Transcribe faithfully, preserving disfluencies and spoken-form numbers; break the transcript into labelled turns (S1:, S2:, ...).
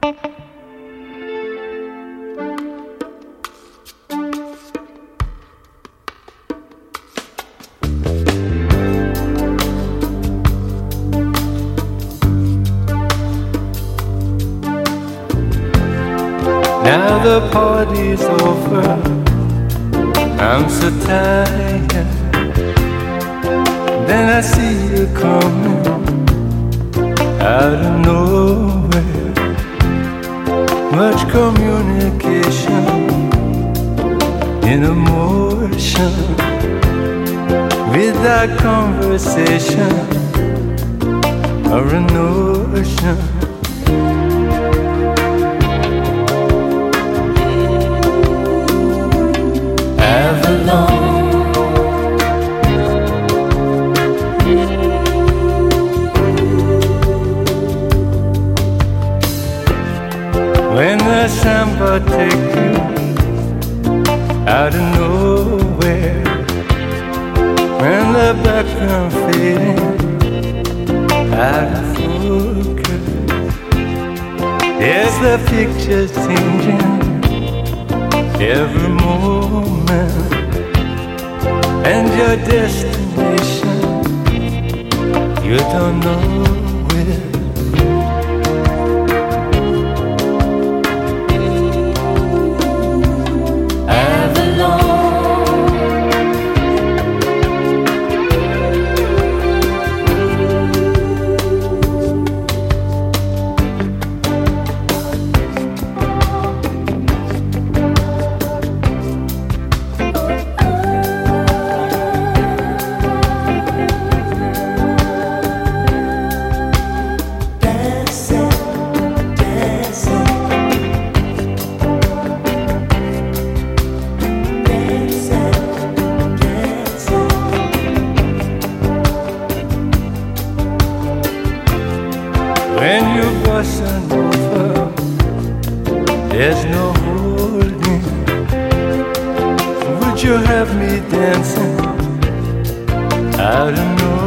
S1: Now the party's over, I'm so tired. Then I see you coming out of nowhere. Much communication in emotion, without conversation or a notion. When the samba take you out of nowhere, when the background fading out of focus, there's the pictures changing every moment, and your destination you don't know where. When you bustin' over, there's no holding. Would you have me dancing out of nowhere?